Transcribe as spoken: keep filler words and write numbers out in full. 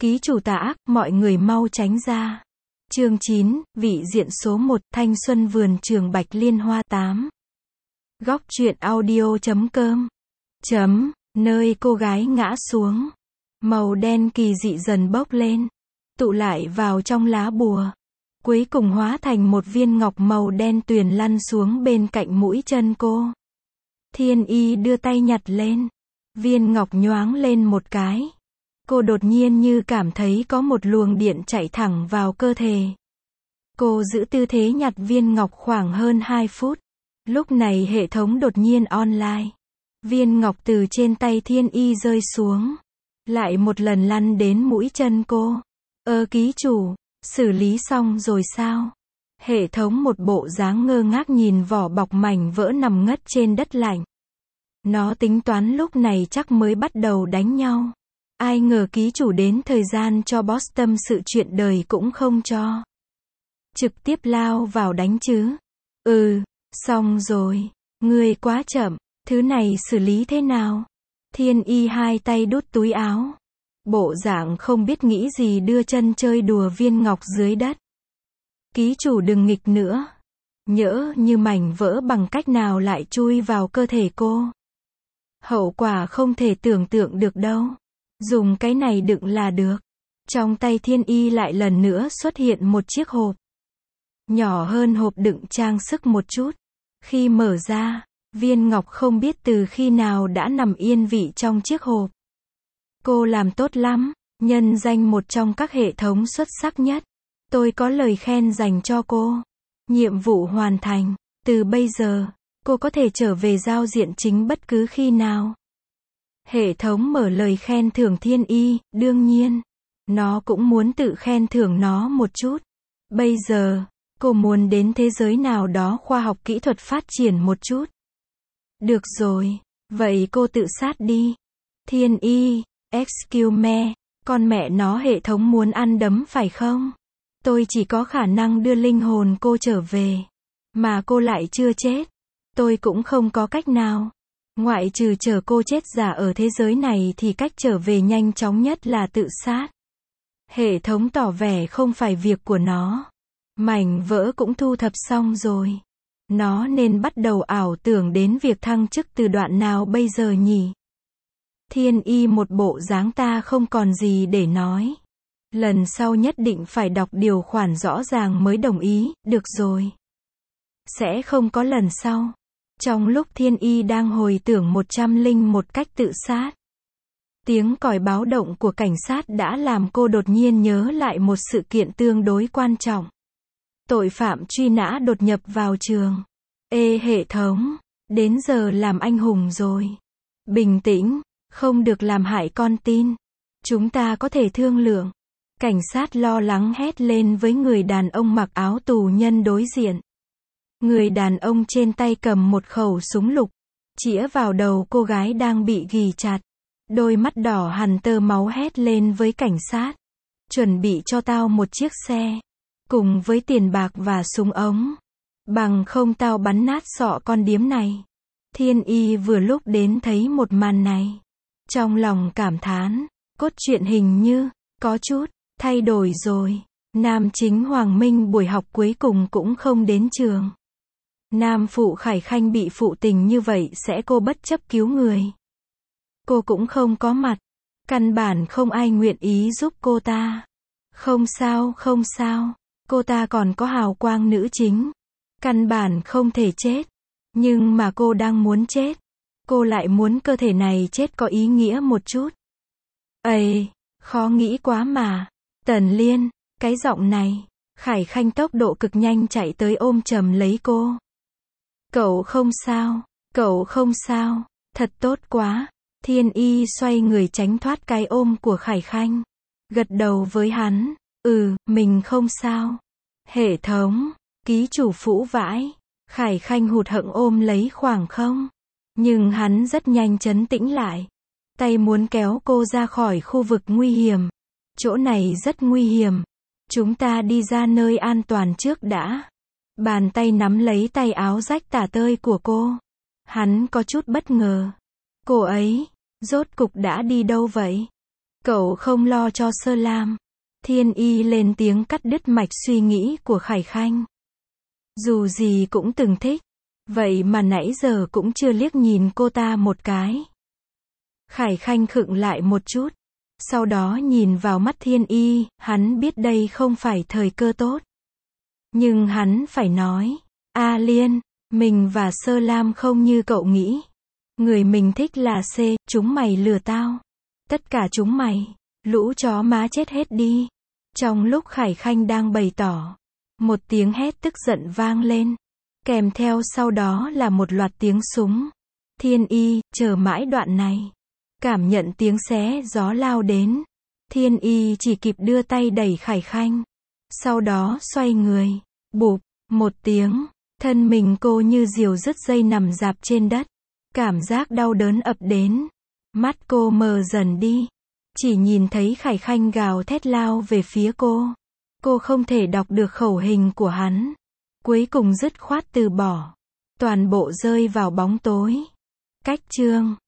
Ký chủ tà ác, mọi người mau tránh ra. Chương chín, vị diện số một, thanh xuân vườn trường Bạch Liên Hoa tám. Góc truyện audio chấm com. Chấm, nơi cô gái ngã xuống. Màu đen kỳ dị dần bốc lên, tụ lại vào trong lá bùa. Cuối cùng hóa thành một viên ngọc màu đen tuyền lăn xuống bên cạnh mũi chân cô. Thiên Y đưa tay nhặt lên. Viên ngọc nhoáng lên một cái. Cô đột nhiên như cảm thấy có một luồng điện chạy thẳng vào cơ thể. Cô giữ tư thế nhặt viên ngọc khoảng hơn hai phút. Lúc này hệ thống đột nhiên online. Viên ngọc từ trên tay Thiên Y rơi xuống. Lại một lần lăn đến mũi chân cô. Ơ ký chủ, xử lý xong rồi sao? Hệ thống một bộ dáng ngơ ngác nhìn vỏ bọc mảnh vỡ nằm ngất trên đất lạnh. Nó tính toán lúc này chắc mới bắt đầu đánh nhau. Ai ngờ ký chủ đến thời gian cho boss tâm sự chuyện đời cũng không cho. Trực tiếp lao vào đánh chứ. Ừ, xong rồi. Ngươi quá chậm, thứ này xử lý thế nào? Thiên Y hai tay đút túi áo. Bộ dạng không biết nghĩ gì đưa chân chơi đùa viên ngọc dưới đất. Ký chủ đừng nghịch nữa. Nhỡ như mảnh vỡ bằng cách nào lại chui vào cơ thể cô. Hậu quả không thể tưởng tượng được đâu. Dùng cái này đựng là được. Trong tay Thiên Y lại lần nữa xuất hiện một chiếc hộp. Nhỏ hơn hộp đựng trang sức một chút. Khi mở ra, viên ngọc không biết từ khi nào đã nằm yên vị trong chiếc hộp. Cô làm tốt lắm, nhân danh một trong các hệ thống xuất sắc nhất. Tôi có lời khen dành cho cô. Nhiệm vụ hoàn thành. Từ bây giờ, cô có thể trở về giao diện chính bất cứ khi nào. Hệ thống mở lời khen thưởng Thiên Y, đương nhiên, nó cũng muốn tự khen thưởng nó một chút. Bây giờ, cô muốn đến thế giới nào đó khoa học kỹ thuật phát triển một chút. Được rồi, vậy cô tự sát đi. Thiên Y, excuse me, con mẹ nó hệ thống muốn ăn đấm phải không? Tôi chỉ có khả năng đưa linh hồn cô trở về. Mà cô lại chưa chết. Tôi cũng không có cách nào. Ngoại trừ chờ cô chết giả ở thế giới này thì cách trở về nhanh chóng nhất là tự sát. Hệ thống tỏ vẻ không phải việc của nó. Mảnh vỡ cũng thu thập xong rồi. Nó nên bắt đầu ảo tưởng đến việc thăng chức từ đoạn nào bây giờ nhỉ? Thiên Y một bộ dáng ta không còn gì để nói. Lần sau nhất định phải đọc điều khoản rõ ràng mới đồng ý, được rồi. Sẽ không có lần sau. Trong lúc Thiên Y đang hồi tưởng một trăm linh một cách tự sát. Tiếng còi báo động của cảnh sát đã làm cô đột nhiên nhớ lại một sự kiện tương đối quan trọng. Tội phạm truy nã đột nhập vào trường. Ê hệ thống, đến giờ làm anh hùng rồi. Bình tĩnh, không được làm hại con tin. Chúng ta có thể thương lượng. Cảnh sát lo lắng hét lên với người đàn ông mặc áo tù nhân đối diện. Người đàn ông trên tay cầm một khẩu súng lục, chĩa vào đầu cô gái đang bị ghì chặt. Đôi mắt đỏ hằn tơ máu hét lên với cảnh sát. Chuẩn bị cho tao một chiếc xe. Cùng với tiền bạc và súng ống. Bằng không tao bắn nát sọ con điếm này. Thiên Y vừa lúc đến thấy một màn này. Trong lòng cảm thán, cốt truyện hình như, có chút, thay đổi rồi. Nam chính Hoàng Minh buổi học cuối cùng cũng không đến trường. Nam phụ Khải Khanh bị phụ tình như vậy sẽ cô bất chấp cứu người. Cô cũng không có mặt. Căn bản không ai nguyện ý giúp cô ta. Không sao, không sao. Cô ta còn có hào quang nữ chính. Căn bản không thể chết. Nhưng mà cô đang muốn chết. Cô lại muốn cơ thể này chết có ý nghĩa một chút. Ây, khó nghĩ quá mà. Tần Liên, cái giọng này. Khải Khanh tốc độ cực nhanh chạy tới ôm chầm lấy cô. Cậu không sao, cậu không sao, thật tốt quá. Thiên Y xoay người tránh thoát cái ôm của Khải Khanh. Gật đầu với hắn, ừ, mình không sao. Hệ thống, ký chủ phũ vãi. Khải Khanh hụt hẫng ôm lấy khoảng không. Nhưng hắn rất nhanh trấn tĩnh lại. Tay muốn kéo cô ra khỏi khu vực nguy hiểm. Chỗ này rất nguy hiểm. Chúng ta đi ra nơi an toàn trước đã. Bàn tay nắm lấy tay áo rách tả tơi của cô. Hắn có chút bất ngờ. Cô ấy, rốt cục đã đi đâu vậy? Cậu không lo cho Sơ Lam. Thiên Y lên tiếng cắt đứt mạch suy nghĩ của Khải Khanh. Dù gì cũng từng thích. Vậy mà nãy giờ cũng chưa liếc nhìn cô ta một cái. Khải Khanh khựng lại một chút. Sau đó nhìn vào mắt Thiên Y, hắn biết đây không phải thời cơ tốt. Nhưng hắn phải nói. A Liên, mình và Sơ Lam không như cậu nghĩ. Người mình thích là C, chúng mày lừa tao. Tất cả chúng mày. Lũ chó má chết hết đi. Trong lúc Khải Khanh đang bày tỏ, một tiếng hét tức giận vang lên. Kèm theo sau đó là một loạt tiếng súng. Thiên Y, chờ mãi đoạn này. Cảm nhận tiếng xé gió lao đến. Thiên Y chỉ kịp đưa tay đẩy Khải Khanh. Sau đó xoay người. Bụp, một tiếng. Thân mình cô như diều đứt dây nằm rạp trên đất. Cảm giác đau đớn ập đến. Mắt cô mờ dần đi. Chỉ nhìn thấy Khải Khanh gào thét lao về phía cô. Cô không thể đọc được khẩu hình của hắn. Cuối cùng dứt khoát từ bỏ. Toàn bộ rơi vào bóng tối. Cách chương